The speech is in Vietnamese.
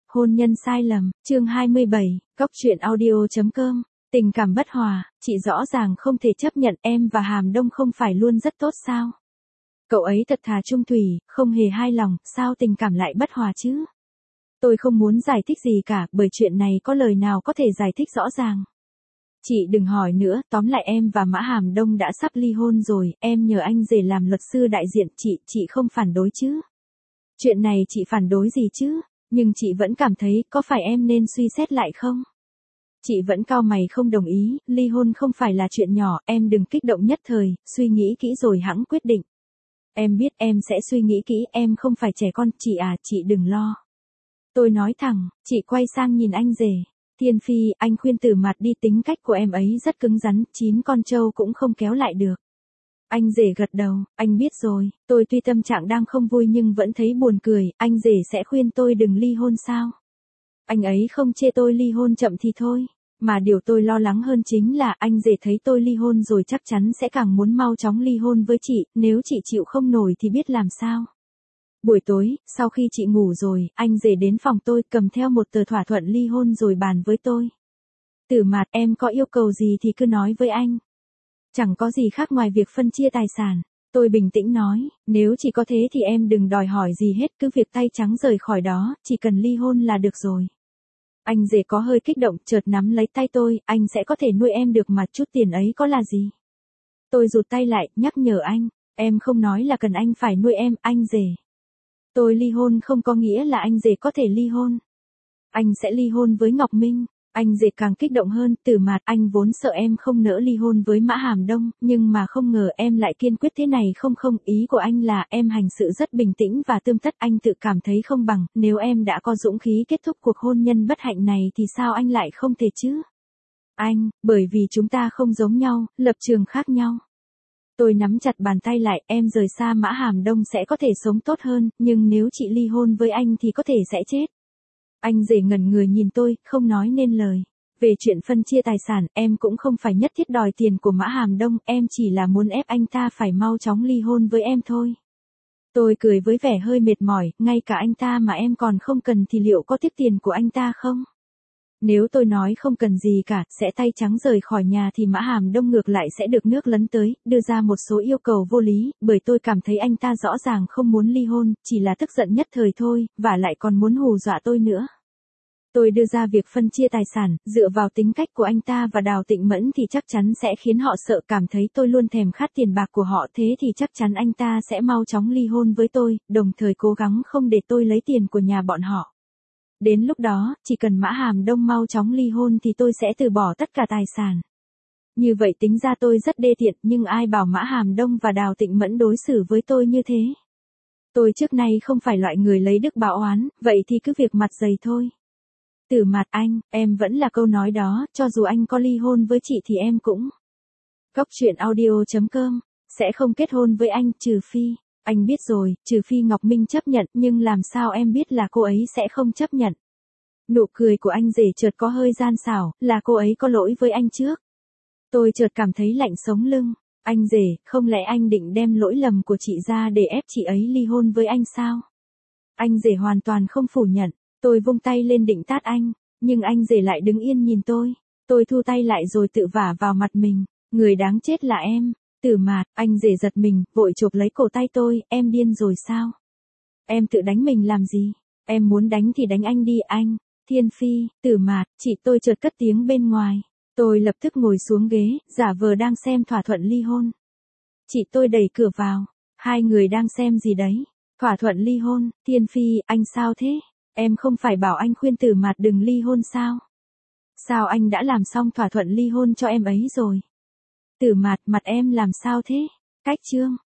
Hôn nhân sai lầm, chương 27, Cóc truyện audio.com. Tình cảm bất hòa, chị rõ ràng không thể chấp nhận em và Hàm Đông không phải luôn rất tốt sao? Cậu ấy thật thà trung thủy, không hề hai lòng, sao tình cảm lại bất hòa chứ? Tôi không muốn giải thích gì cả, bởi chuyện này có lời nào có thể giải thích rõ ràng. Chị đừng hỏi nữa, tóm lại em và Mã Hàm Đông đã sắp ly hôn rồi, em nhờ anh rể làm luật sư đại diện, chị không phản đối chứ? Chuyện này chị phản đối gì chứ? Nhưng chị vẫn cảm thấy có phải em nên suy xét lại không? Chị vẫn cau mày không đồng ý, ly hôn không phải là chuyện nhỏ, em đừng kích động nhất thời, suy nghĩ kỹ rồi hẵng quyết định. Em biết em sẽ suy nghĩ kỹ, em không phải trẻ con, chị đừng lo. Tôi nói thẳng, chị quay sang nhìn anh rể. Thiên Phi, anh khuyên Tử Mạt đi, tính cách của em ấy rất cứng rắn, 9 con trâu cũng không kéo lại được. Anh rể gật đầu, anh biết rồi, tôi tuy tâm trạng đang không vui nhưng vẫn thấy buồn cười, anh rể sẽ khuyên tôi đừng ly hôn sao? Anh ấy không chê tôi ly hôn chậm thì thôi, mà điều tôi lo lắng hơn chính là anh rể thấy tôi ly hôn rồi chắc chắn sẽ càng muốn mau chóng ly hôn với chị, nếu chị chịu không nổi thì biết làm sao? Buổi tối, sau khi chị ngủ rồi, anh rể đến phòng tôi cầm theo một tờ thỏa thuận ly hôn rồi bàn với tôi. Tử Mạt, em có yêu cầu gì thì cứ nói với anh. Chẳng có gì khác ngoài việc phân chia tài sản. Tôi bình tĩnh nói, nếu chỉ có thế thì em đừng đòi hỏi gì hết, cứ việc tay trắng rời khỏi đó, chỉ cần ly hôn là được rồi. Anh rể có hơi kích động, chợt nắm lấy tay tôi, anh sẽ có thể nuôi em được mà chút tiền ấy có là gì. Tôi rụt tay lại, nhắc nhở anh, em không nói là cần anh phải nuôi em, anh rể. Tôi ly hôn không có nghĩa là anh rể có thể ly hôn. Anh sẽ ly hôn với Ngọc Minh. Anh rể càng kích động hơn, Tử Mạt, anh vốn sợ em không nỡ ly hôn với Mã Hàm Đông, nhưng mà không ngờ em lại kiên quyết thế này. Không, ý của anh là em hành sự rất bình tĩnh và tươm tất, anh tự cảm thấy không bằng, nếu em đã có dũng khí kết thúc cuộc hôn nhân bất hạnh này thì sao anh lại không thể chứ? Anh, bởi vì chúng ta không giống nhau, lập trường khác nhau. Tôi nắm chặt bàn tay lại, em rời xa Mã Hàm Đông sẽ có thể sống tốt hơn, nhưng nếu chị ly hôn với anh thì có thể sẽ chết. Anh rể ngẩn người nhìn tôi, không nói nên lời. Về chuyện phân chia tài sản, em cũng không phải nhất thiết đòi tiền của Mã Hàm Đông, em chỉ là muốn ép anh ta phải mau chóng ly hôn với em thôi. Tôi cười với vẻ hơi mệt mỏi, ngay cả anh ta mà em còn không cần thì liệu có tiếp tiền của anh ta không? Nếu tôi nói không cần gì cả, sẽ tay trắng rời khỏi nhà thì Mã Hàm Đông ngược lại sẽ được nước lấn tới, đưa ra một số yêu cầu vô lý, bởi tôi cảm thấy anh ta rõ ràng không muốn ly hôn, chỉ là tức giận nhất thời thôi, và lại còn muốn hù dọa tôi nữa. Tôi đưa ra việc phân chia tài sản, dựa vào tính cách của anh ta và Đào Tịnh Mẫn thì chắc chắn sẽ khiến họ sợ, cảm thấy tôi luôn thèm khát tiền bạc của họ, thế thì chắc chắn anh ta sẽ mau chóng ly hôn với tôi, đồng thời cố gắng không để tôi lấy tiền của nhà bọn họ. Đến lúc đó, chỉ cần Mã Hàm Đông mau chóng ly hôn thì tôi sẽ từ bỏ tất cả tài sản. Như vậy tính ra tôi rất đê tiện, nhưng ai bảo Mã Hàm Đông và Đào Tịnh Mẫn đối xử với tôi như thế. Tôi trước nay không phải loại người lấy đức báo oán, vậy thì cứ việc mặt dày thôi. Tử Mạt, anh, em vẫn là câu nói đó, cho dù anh có ly hôn với chị thì em cũng. Cóc truyện audio.com, sẽ không kết hôn với anh, trừ phi. Anh biết rồi, trừ phi Ngọc Minh chấp nhận, nhưng làm sao em biết là cô ấy sẽ không chấp nhận? Nụ cười của anh rể chợt có hơi gian xảo, là cô ấy có lỗi với anh trước. Tôi chợt cảm thấy lạnh sống lưng. Anh rể, không lẽ anh định đem lỗi lầm của chị ra để ép chị ấy ly hôn với anh sao? Anh rể hoàn toàn không phủ nhận. Tôi vung tay lên định tát anh, nhưng anh rể lại đứng yên nhìn tôi. Tôi thu tay lại rồi tự vả vào mặt mình. Người đáng chết là em. Tử Mạt, anh rể giật mình, vội chộp lấy cổ tay tôi, em điên rồi sao? Em tự đánh mình làm gì? Em muốn đánh thì đánh anh đi anh. Thiên Phi, Tử Mạt, chị, tôi chợt cất tiếng bên ngoài. Tôi lập tức ngồi xuống ghế, giả vờ đang xem thỏa thuận ly hôn. Chị, tôi đẩy cửa vào. Hai người đang xem gì đấy? Thỏa thuận ly hôn. Thiên Phi, anh sao thế? Em không phải bảo anh khuyên Tử Mạt đừng ly hôn sao? Sao anh đã làm xong thỏa thuận ly hôn cho em ấy rồi? Tử Mạt, mặt em làm sao thế? Cách chương.